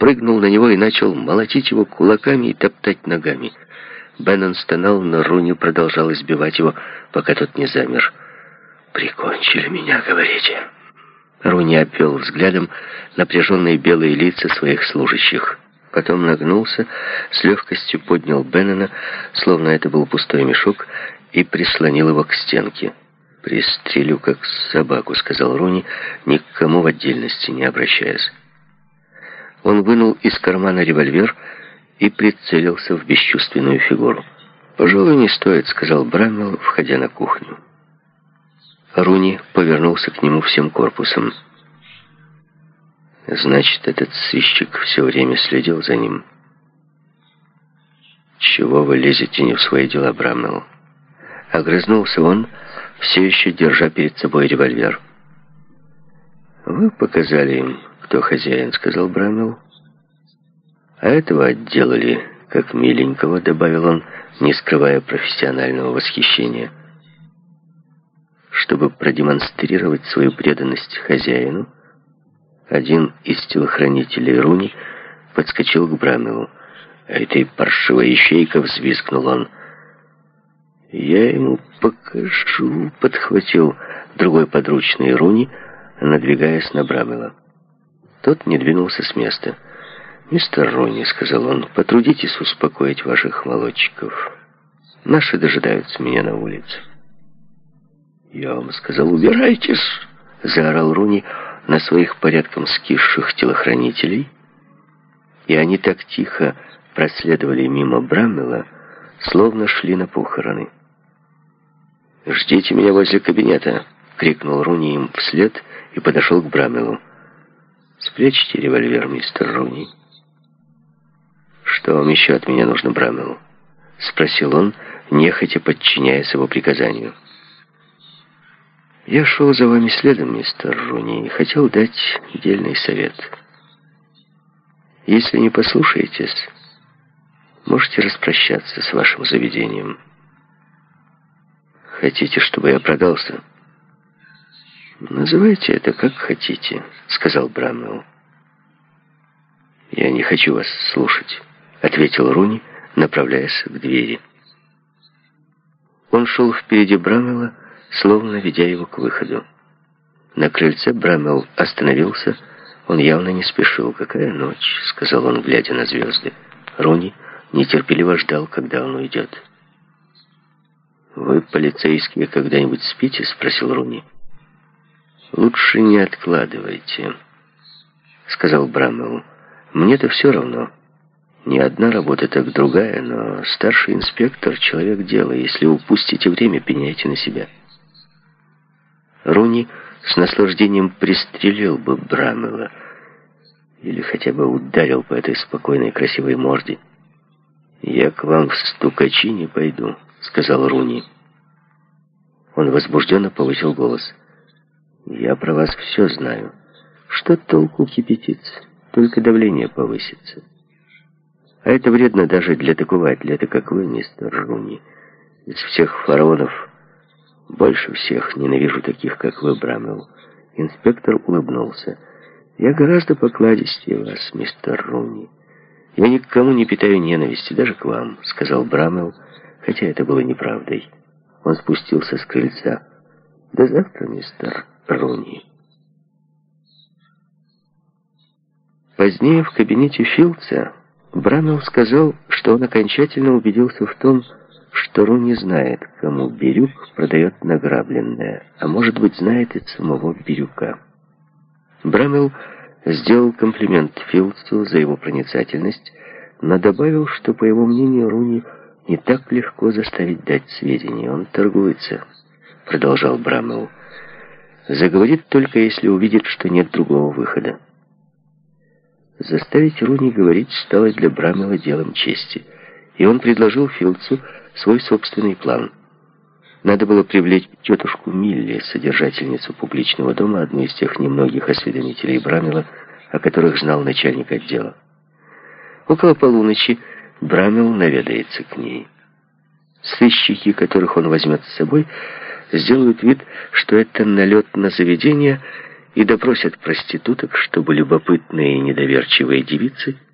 прыгнул на него и начал молотить его кулаками и топтать ногами. Беннон стонал, но Руни продолжал избивать его, пока тот не замер. «Прикончили меня, говорите?» Руни обвел взглядом напряженные белые лица своих служащих. Потом нагнулся, с легкостью поднял Беннона, словно это был пустой мешок, и прислонил его к стенке. «Пристрелю, как собаку», — сказал Руни, ни к кому в отдельности не обращаясь. Он вынул из кармана револьвер и прицелился в бесчувственную фигуру. «Пожалуй, не стоит», — сказал Брамвелл, входя на кухню. Руни повернулся к нему всем корпусом. «Значит, этот сыщик все время следил за ним». «Чего вы лезете не в свои дела, Брамвелл?» Огрызнулся он, все еще держа перед собой револьвер. «Вы показали им, кто хозяин», — сказал Брамвелл. «А этого отделали, как миленького», — добавил он, не скрывая профессионального восхищения. Чтобы продемонстрировать свою преданность хозяину, один из телохранителей Руни подскочил к Брамвеллу. «Этой паршивой ищейка!» — взвизгнул он. «Я ему покажу», — подхватил другой подручный Руни, надвигаясь на Брамвелла. Тот не двинулся с места. «Мистер Руни», — сказал он, — «потрудитесь успокоить ваших молодчиков. Наши дожидаются меня на улице». «Я вам сказал, убирайтесь!» — заорал Руни на своих порядком скисших телохранителей. И они так тихо проследовали мимо Брамвелла, словно шли на похороны. «Ждите меня возле кабинета!» — крикнул Руни им вслед и подошел к Брамвеллу. «Спрячьте револьвер, мистер Руни». «Что вам еще от меня нужно, Брамвелл?» — спросил он, нехотя подчиняясь его приказанию. «Я шел за вами следом, мистер Руни, и хотел дать дельный совет. Если не послушаетесь, можете распрощаться с вашим заведением. Хотите, чтобы я продался?» «Называйте это как хотите», — сказал Брамвелл. «Я не хочу вас слушать», — ответил Руни, направляясь к двери. Он шел впереди Брамвелла, словно ведя его к выходу. На крыльце Брамвелл остановился. Он явно не спешил. «Какая ночь», — сказал он, глядя на звезды. Руни нетерпеливо ждал, когда он уйдет. «Вы, полицейские, когда-нибудь спите?» — спросил Руни. «Лучше не откладывайте», — сказал Брамвелл. «Мне-то все равно. Не одна работа, так другая, но старший инспектор — человек дела. Если упустите время, пеняйте на себя». Руни с наслаждением пристрелил бы Брамвелла или хотя бы ударил по этой спокойной красивой морде. «Я к вам в стукачи не пойду», — сказал Руни. Он возбужденно повысил голос. «Я про вас все знаю. Что толку кипятиться? Только давление повысится. А это вредно даже для такого атлета, как вы, мистер Руни. Из всех фараонов больше всех ненавижу таких, как вы, Брамвелл». Инспектор улыбнулся. «Я гораздо покладистее вас, мистер Руни. Я ни к кому не питаю ненависти, даже к вам», — сказал Брамвелл, хотя это было неправдой. Он спустился с крыльца. «До завтра, мистер Руни». Позднее в кабинете Филдса Брамвелл сказал, что он окончательно убедился в том, что Руни знает, кому Бирюк продает награбленное, а может быть, знает и самого Бирюка. Брамвелл сделал комплимент Филдсу за его проницательность, но добавил, что, по его мнению, Руни не так легко заставить дать сведения. «Он торгуется», — продолжал Брамвелл. «Заговорит только, если увидит, что нет другого выхода». Заставить Руни говорить стало для Брамвелла делом чести, и он предложил Филдсу свой собственный план. Надо было привлечь тетушку Милли, содержательницу публичного дома, одну из тех немногих осведомителей Брамвелла, о которых знал начальник отдела. Около полуночи Брамвелл наведается к ней. Сыщики, которых он возьмет с собой, сделают вид, что это налет на заведение, и допросят проституток, чтобы любопытные и недоверчивые девицы